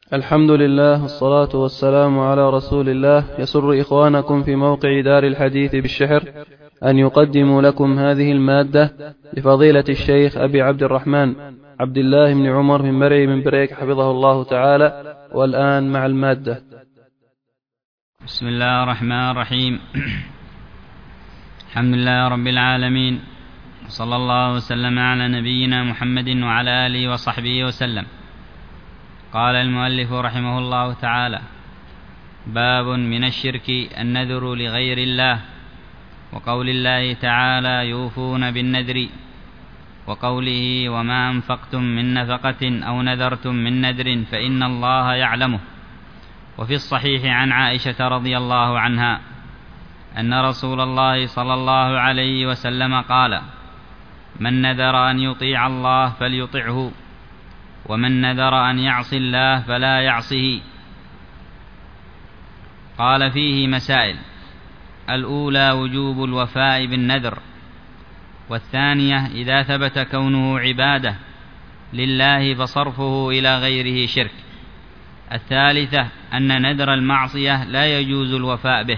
الحمد لله والصلاة والسلام على رسول الله. يسر إخوانكم في موقع دار الحديث بالشحر أن يقدموا لكم هذه المادة لفضيلة الشيخ أبي عبد الرحمن عبد الله بن عمر بن مرعي بن بريك حفظه الله تعالى. والآن مع المادة. بسم الله الرحمن الرحيم. الحمد لله رب العالمين، وصلى الله وسلم على نبينا محمد وعلى آله وصحبه وسلم. قال المؤلف رحمه الله تعالى: باب من الشرك النذر لغير الله، وقول الله تعالى: يوفون بالنذر، وقوله: وما أنفقتم من نفقة أو نذرتم من نذر فإن الله يعلمه. وفي الصحيح عن عائشة رضي الله عنها أن رسول الله صلى الله عليه وسلم قال: من نذر أن يطيع الله فليطعه، ومن نذر أن يعصي الله فلا يعصه. قال: فيه مسائل: الأولى وجوب الوفاء بالنذر، والثانية إذا ثبت كونه عبادة لله فصرفه إلى غيره شرك، الثالثة أن نذر المعصية لا يجوز الوفاء به.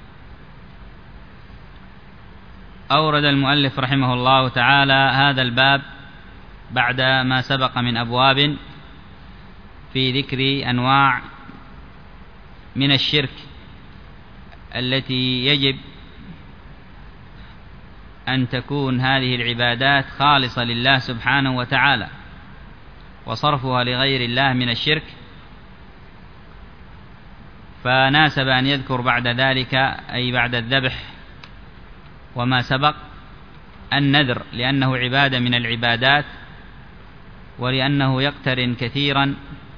أورد المؤلف رحمه الله تعالى هذا الباب بعد ما سبق من أبواب في ذكر أنواع من الشرك التي يجب أن تكون هذه العبادات خالصة لله سبحانه وتعالى، وصرفها لغير الله من الشرك. فناسب أن يذكر بعد ذلك، أي بعد الذبح وما سبق، النذر، لأنه عبادة من العبادات، ولأنه يقترن كثيرا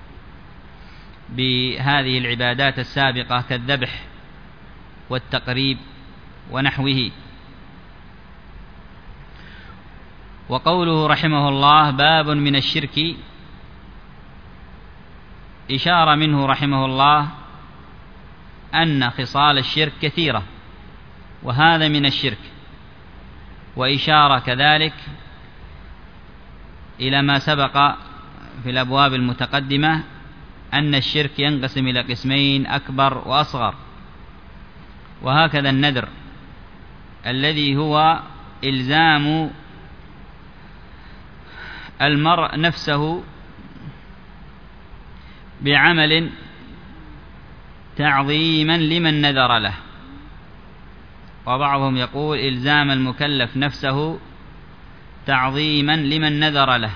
بهذه العبادات السابقة كالذبح والتقريب ونحوه. وقوله رحمه الله: باب من الشرك، إشارة منه رحمه الله أن خصال الشرك كثيرة، وهذا من الشرك، وإشارة كذلك إلى ما سبق في الأبواب المتقدمة أن الشرك ينقسم إلى قسمين: أكبر وأصغر. وهكذا النذر الذي هو إلزام المرء نفسه بعمل تعظيما لمن نذر له، وبعضهم يقول إلزام المكلف نفسه تعظيما لمن نذر له.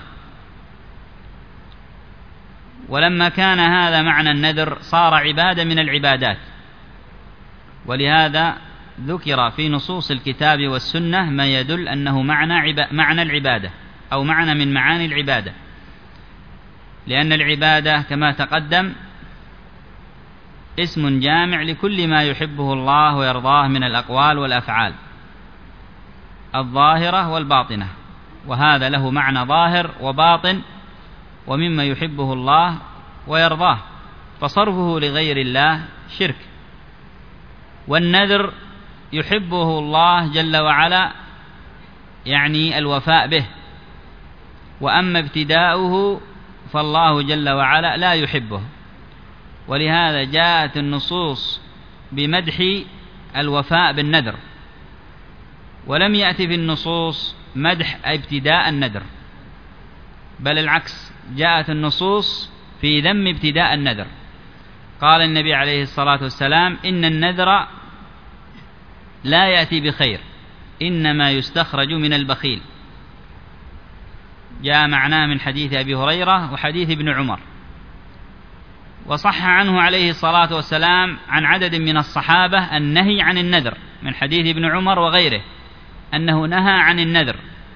ولما كان هذا معنى النذر صار عبادة من العبادات، ولهذا ذكر في نصوص الكتاب والسنة ما يدل أنه معنى العبادة، أو معنى من معاني العبادة، لأن العبادة كما تقدم اسم جامع لكل ما يحبه الله ويرضاه من الأقوال والأفعال الظاهرة والباطنة، وهذا له معنى ظاهر وباطن ومما يحبه الله ويرضاه، فصرفه لغير الله شرك. والنذر يحبه الله جل وعلا، يعني الوفاء به، وأما ابتداؤه فالله جل وعلا لا يحبه، ولهذا جاءت النصوص بمدح الوفاء بالنذر، ولم يأتي في النصوص مدح ابتداء النذر، بل العكس، جاءت النصوص في ذم ابتداء النذر. قال النبي عليه الصلاة والسلام: إن النذر لا يأتي بخير، إنما يستخرج من البخيل. جاء معناه من حديث أبي هريرة وحديث ابن عمر. وصح عنه عليه الصلاة والسلام عن عدد من الصحابة النهي عن النذر، من حديث ابن عمر وغيره أنه نهى عن النذر.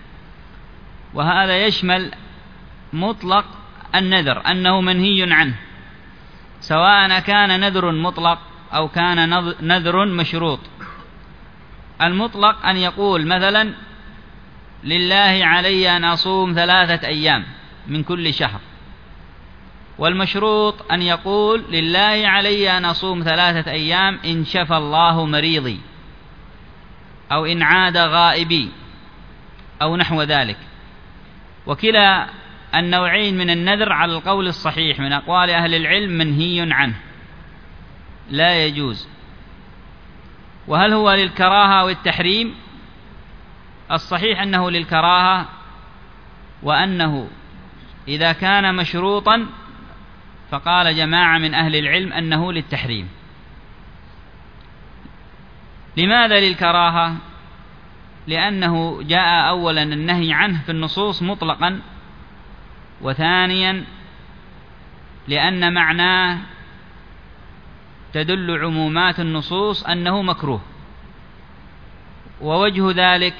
وهذا يشمل مطلق النذر، أنه منهي عنه، سواء كان نذر مطلق أو كان نذر مشروط. المطلق أن يقول مثلا: لله علي أن أصوم 3 أيام من كل شهر. والمشروط أن يقول: لله علي أن أصوم 3 أيام إن شفى الله مريضي، أو إن عاد غائبي، أو نحو ذلك. وكلا النوعين من النذر على القول الصحيح من أقوال أهل العلم منهي عنه، لا يجوز. وهل هو للكراهة والتحريم؟ الصحيح أنه للكراهة، وأنه إذا كان مشروطا فقال جماعة من أهل العلم أنه للتحريم. لماذا للكراهة؟ لأنه جاء أولا النهي عنه في النصوص مطلقا، وثانيا لأن معناه تدل عمومات النصوص أنه مكروه. ووجه ذلك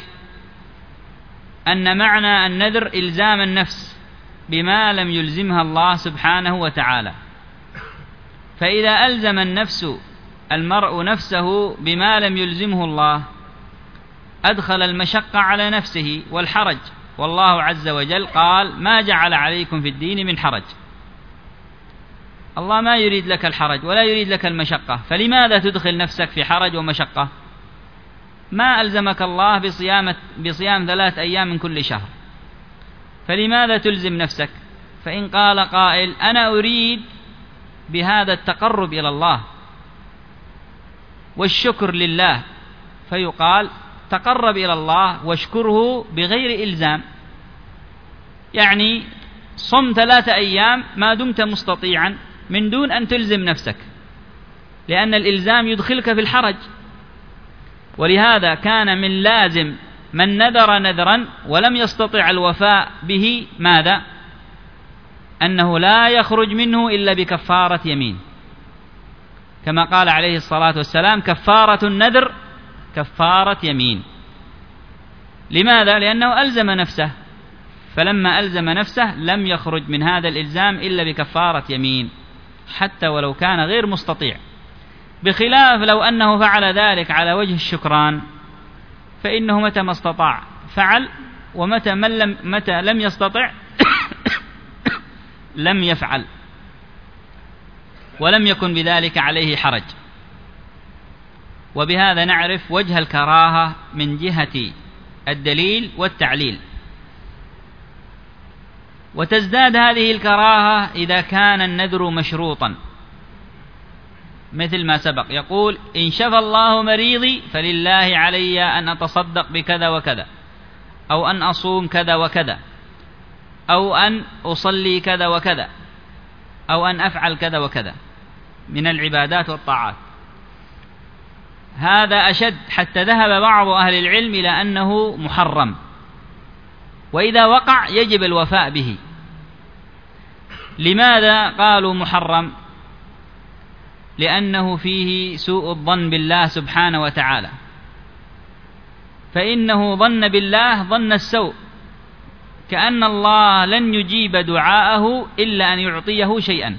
أن معنى النذر إلزام النفس بما لم يلزمها الله سبحانه وتعالى، فإذا ألزم المرء نفسه بما لم يلزمه الله أدخل المشقة على نفسه والحرج، والله عز وجل قال: ما جعل عليكم في الدين من حرج. الله ما يريد لك الحرج ولا يريد لك المشقة، فلماذا تدخل نفسك في حرج ومشقة؟ ما ألزمك الله بصيام 3 أيام من كل شهر، فلماذا تلزم نفسك؟ فإن قال قائل: أنا أريد بهذا التقرب إلى الله والشكر لله، فيقال: تقرب إلى الله واشكره بغير إلزام، يعني صم 3 أيام ما دمت مستطيعا من دون أن تلزم نفسك، لأن الإلزام يدخلك في الحرج. ولهذا كان من لازم من نذر نذرا ولم يستطع الوفاء به ماذا؟ أنه لا يخرج منه إلا بكفارة يمين، كما قال عليه الصلاة والسلام: كفارة النذر كفارة يمين. لماذا؟ لأنه ألزم نفسه، فلما ألزم نفسه لم يخرج من هذا الإلزام إلا بكفارة يمين، حتى ولو كان غير مستطيع. بخلاف لو أنه فعل ذلك على وجه الشكران، فإنه متى ما استطاع فعل، ومتى لم يستطع لم يفعل، ولم يكن بذلك عليه حرج. وبهذا نعرف وجه الكراهة من جهة الدليل والتعليل. وتزداد هذه الكراهة إذا كان النذر مشروطا، مثل ما سبق، يقول: إن شفى الله مريضي فلله علي أن أتصدق بكذا وكذا، أو أن أصوم كذا وكذا، أو أن أصلي كذا وكذا، أو أن أفعل كذا وكذا من العبادات والطاعات. هذا أشد، حتى ذهب بعض أهل العلم إلى أنه محرم، وإذا وقع يجب الوفاء به. لماذا قالوا محرم؟ لأنه فيه سوء الظن بالله سبحانه وتعالى، فإنه ظن بالله ظن السوء، كأن الله لن يجيب دعاءه إلا أن يعطيه شيئا،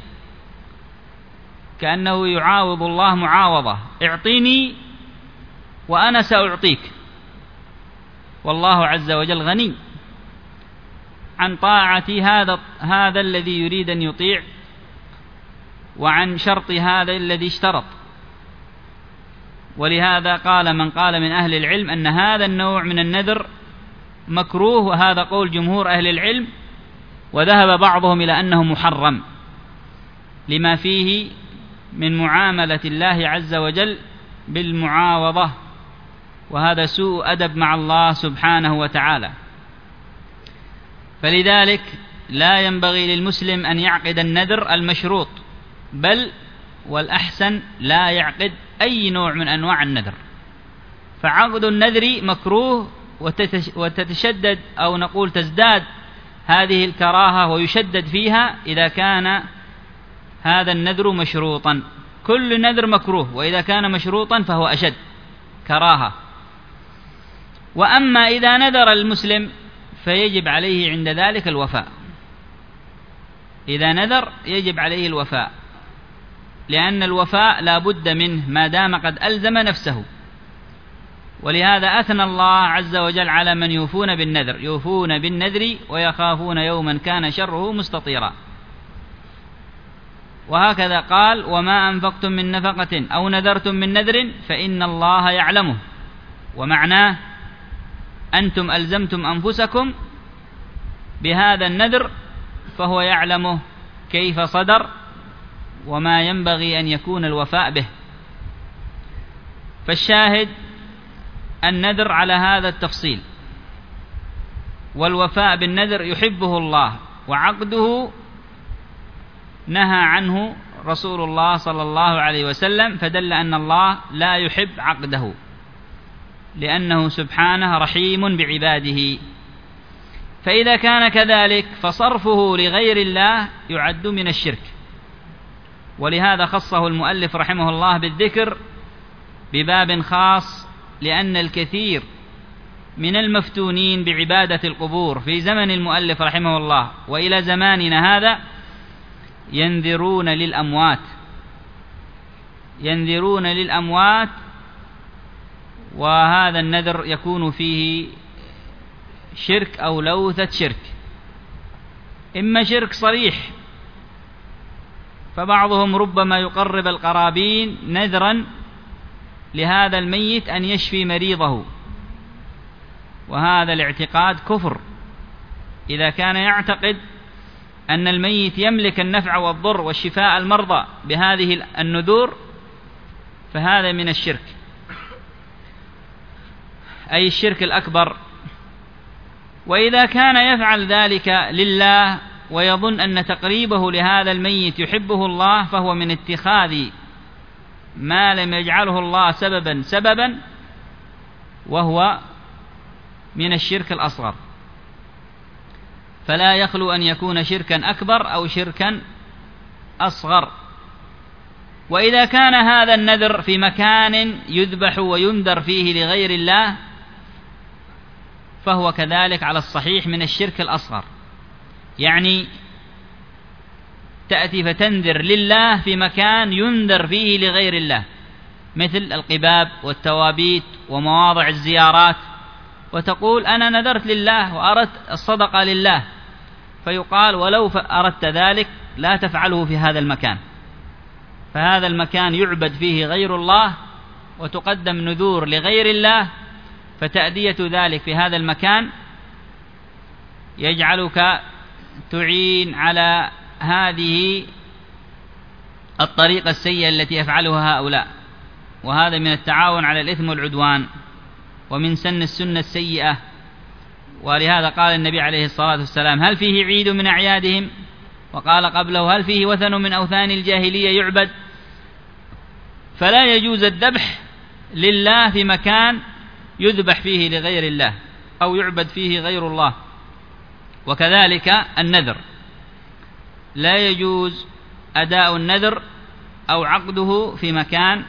كأنه يعاوض الله معاوضة: اعطيني وأنا سأعطيك. والله عز وجل غني عن طاعة هذا الذي يريد أن يطيع، وعن شرط هذا الذي اشترط. ولهذا قال من قال من أهل العلم أن هذا النوع من النذر مكروه، وهذا قول جمهور أهل العلم، وذهب بعضهم إلى أنه محرم لما فيه من معاملة الله عز وجل بالمعاوضة، وهذا سوء أدب مع الله سبحانه وتعالى. فلذلك لا ينبغي للمسلم أن يعقد النذر المشروط، بل والأحسن لا يعقد أي نوع من أنواع النذر. فعقد النذر مكروه، وتتشدد أو نقول تزداد هذه الكراهة ويشدد فيها إذا كان هذا النذر مشروطا. كل نذر مكروه، وإذا كان مشروطا فهو أشد كراهة. وأما إذا نذر المسلم فيجب عليه عند ذلك الوفاء. إذا نذر يجب عليه الوفاء، لأن الوفاء لا بد منه ما دام قد ألزم نفسه. ولهذا أثنى الله عز وجل على من يوفون بالنذر: يوفون بالنذر ويخافون يوما كان شره مستطيرا. وهكذا قال: وما أنفقتم من نفقة أو نذرتم من نذر فإن الله يعلمه. ومعناه أنتم ألزمتم أنفسكم بهذا النذر فهو يعلمه كيف صدر وما ينبغي أن يكون الوفاء به. فالشاهد النذر على هذا التفصيل، والوفاء بالنذر يحبه الله، وعقده نهى عنه رسول الله صلى الله عليه وسلم، فدل أن الله لا يحب عقده، لأنه سبحانه رحيم بعباده. فإذا كان كذلك فصرفه لغير الله يعد من الشرك، ولهذا خصه المؤلف رحمه الله بالذكر بباب خاص، لأن الكثير من المفتونين بعبادة القبور في زمن المؤلف رحمه الله وإلى زماننا هذا ينذرون للأموات، وهذا النذر يكون فيه شرك أو لوثة شرك، إما شرك صريح، فبعضهم ربما يقرب القرابين نذرا لهذا الميت أن يشفي مريضه، وهذا الاعتقاد كفر. إذا كان يعتقد أن الميت يملك النفع والضر والشفاء المرضى بهذه النذور فهذا من الشرك، أي الشرك الأكبر. وإذا كان يفعل ذلك لله ويظن أن تقريبه لهذا الميت يحبه الله، فهو من اتخاذ ما لم يجعله الله سببا، وهو من الشرك الأصغر، فلا يخلو أن يكون شركا أكبر أو شركا أصغر. وإذا كان هذا النذر في مكان يذبح وينذر فيه لغير الله فهو كذلك على الصحيح من الشرك الأصغر، يعني تأتي فتنذر لله في مكان ينذر فيه لغير الله، مثل القباب والتوابيت ومواضع الزيارات، وتقول أنا نذرت لله وأردت الصدقة لله، فيقال ولو أردت ذلك لا تفعله في هذا المكان، فهذا المكان يعبد فيه غير الله وتقدم نذور لغير الله، فتأدية ذلك في هذا المكان يجعلك تعين على هذه الطريقة السيئة التي يفعلها هؤلاء، وهذا من التعاون على الإثم والعدوان ومن سن السنة السيئة. ولهذا قال النبي عليه الصلاة والسلام هل فيه عيد من أعيادهم؟ وقال قبله هل فيه وثن من أوثان الجاهلية يعبد؟ فلا يجوز الذبح لله في مكان يذبح فيه لغير الله أو يعبد فيه غير الله. وكذلك النذر لا يجوز أداء النذر أو عقده في مكان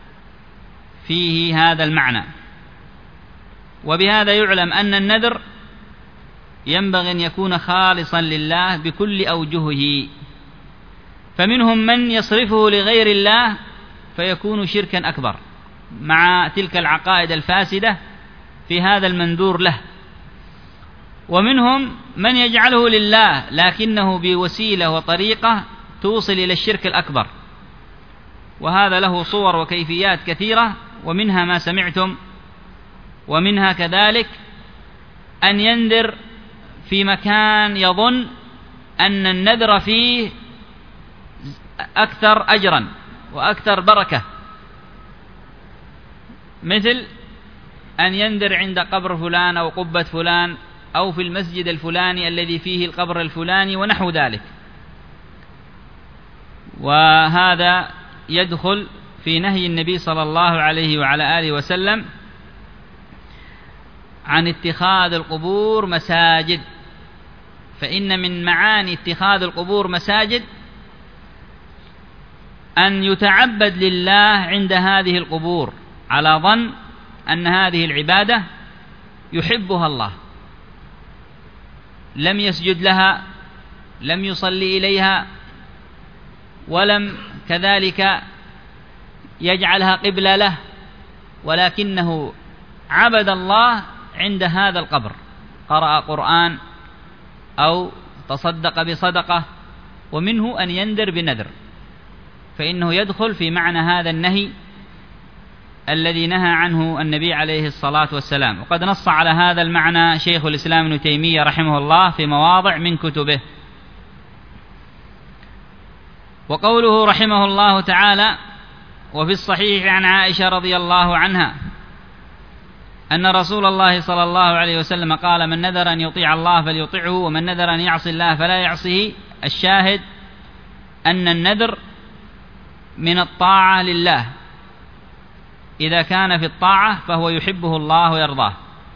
فيه هذا المعنى. وبهذا يعلم أن النذر ينبغي أن يكون خالصا لله بكل أوجهه، فمنهم من يصرفه لغير الله فيكون شركا أكبر مع تلك العقائد الفاسدة في هذا المنذور له، ومنهم من يجعله لله لكنه بوسيلة وطريقة توصل إلى الشرك الأكبر، وهذا له صور وكيفيات كثيرة، ومنها ما سمعتم، ومنها كذلك أن ينذر في مكان يظن أن النذر فيه أكثر أجرا وأكثر بركة، مثل أن ينذر عند قبر فلان أو قبة فلان أو في المسجد الفلاني الذي فيه القبر الفلاني ونحو ذلك، وهذا يدخل في نهي النبي صلى الله عليه وعلى آله وسلم عن اتخاذ القبور مساجد. فإن من معاني اتخاذ القبور مساجد أن يتعبد لله عند هذه القبور على ظن أن هذه العبادة يحبها الله، لم يسجد لها، لم يصلي إليها، ولم كذلك يجعلها قبلة له، ولكنه عبد الله عند هذا القبر، قرأ قرآن أو تصدق بصدقة، ومنه أن ينذر بنذر، فإنه يدخل في معنى هذا النهي الذي نهى عنه النبي عليه الصلاة والسلام. وقد نص على هذا المعنى شيخ الإسلام ابن تيمية رحمه الله في مواضع من كتبه، وقوله رحمه الله تعالى: وفي الصحيح عن عائشة رضي الله عنها أن رسول الله صلى الله عليه وسلم قال: من نذر أن يطيع الله فليطعه، ومن نذر أن يعصي الله فلا يعصه. الشاهد أن النذر من الطاعة لله، إذا كان في الطاعة فهو يحبه الله ويرضاه.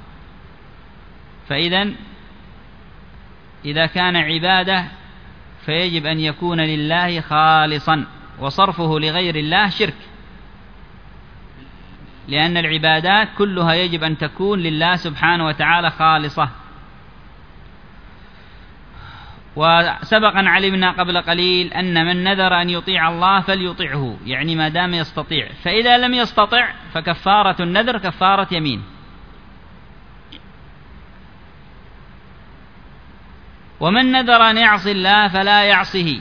إذا كان عبادة فيجب أن يكون لله خالصا، وصرفه لغير الله شرك، لأن العبادات كلها يجب أن تكون لله سبحانه وتعالى خالصة. وسبقا علمنا قبل قليل أن من نذر أن يطيع الله فليطيعه، يعني ما دام يستطيع، فإذا لم يستطع فكفارة النذر كفارة يمين. ومن نذر أن يعصي الله فلا يعصه.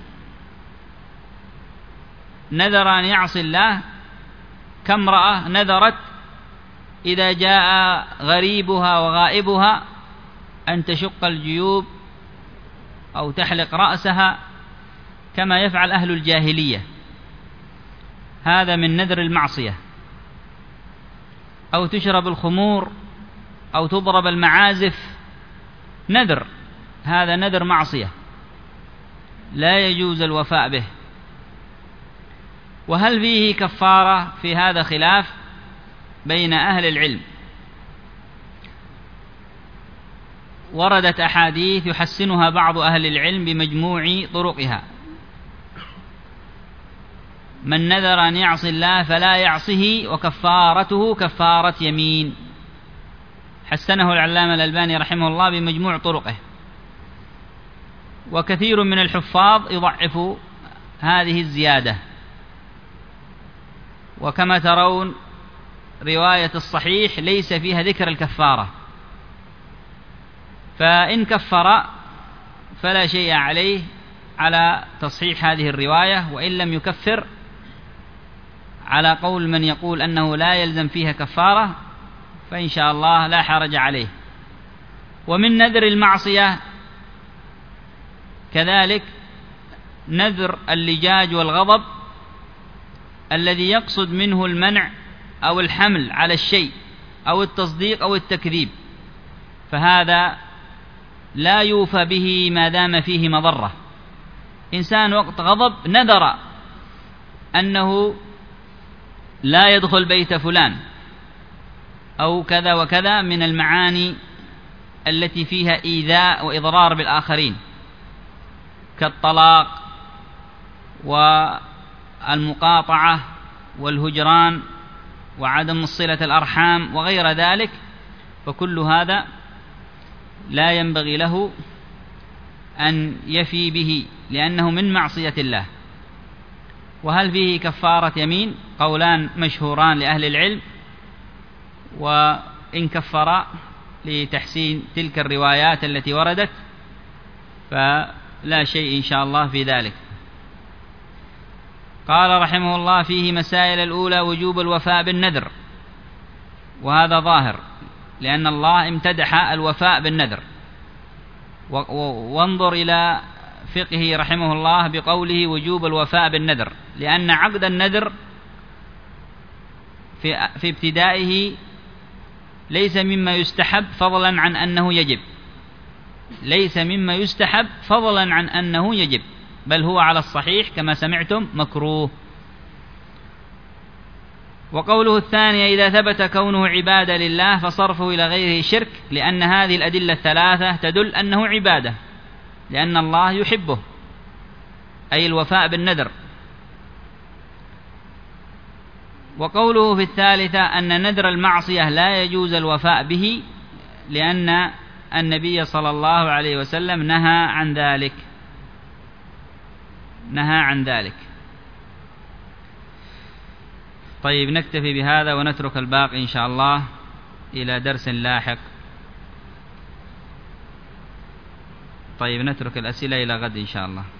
نذر أن يعصي الله كامرأة نذرت إذا جاء غريبها وغائبها أن تشق الجيوب أو تحلق رأسها كما يفعل أهل الجاهلية، هذا من نذر المعصية. أو تشرب الخمور أو تضرب المعازف، نذر، هذا نذر معصية لا يجوز الوفاء به. وهل فيه كفارة؟ في هذا خلاف بين أهل العلم. وردت أحاديث يحسنها بعض أهل العلم بمجموع طرقها. من نذر أن يعصي الله فلا يعصه وكفارته كفارة يمين، حسنه العلامة الألباني رحمه الله بمجموع طرقه. وكثير من الحفاظ يضعف هذه الزيادة، وكما ترون رواية الصحيح ليس فيها ذكر الكفارة، فإن كفر فلا شيء عليه على تصحيح هذه الرواية، وإن لم يكفر على قول من يقول أنه لا يلزم فيها كفارة فإن شاء الله لا حرج عليه. ومن نذر المعصية كذلك نذر اللجاج والغضب الذي يقصد منه المنع أو الحمل على الشيء أو التصديق أو التكذيب، فهذا لا يوفى به ما دام فيه مضرة. إنسان وقت غضب نذر أنه لا يدخل بيت فلان أو كذا وكذا من المعاني التي فيها إيذاء وإضرار بالآخرين، كالطلاق والمقاطعة والهجران وعدم صلة الأرحام وغير ذلك، فكل هذا لا ينبغي له أن يفي به لأنه من معصية الله. وهل فيه كفارة يمين؟ قولان مشهوران لأهل العلم، وإن كفر لتحسين تلك الروايات التي وردت فلا شيء إن شاء الله في ذلك. قال رحمه الله: فيه مسائل. الأولى وجوب الوفاء بالنذر، وهذا ظاهر لأن الله امتدح الوفاء بالنذر. وانظر إلى فقهه رحمه الله بقوله وجوب الوفاء بالنذر، لأن عقد النذر في ابتدائه ليس مما يستحب فضلا عن أنه يجب، ليس مما يستحب فضلا عن أنه يجب، بل هو على الصحيح كما سمعتم مكروه. وقوله الثانية: إذا ثبت كونه عبادة لله فصرفه إلى غيره شرك، لأن هذه الأدلة الثلاثة تدل أنه عبادة، لأن الله يحبه، أي الوفاء بالنذر. وقوله في الثالثة أن نذر المعصية لا يجوز الوفاء به، لأن النبي صلى الله عليه وسلم نهى عن ذلك، نهى عن ذلك. طيب، نكتفي بهذا ونترك الباقي إن شاء الله إلى درس لاحق. طيب، نترك الأسئلة إلى غد إن شاء الله.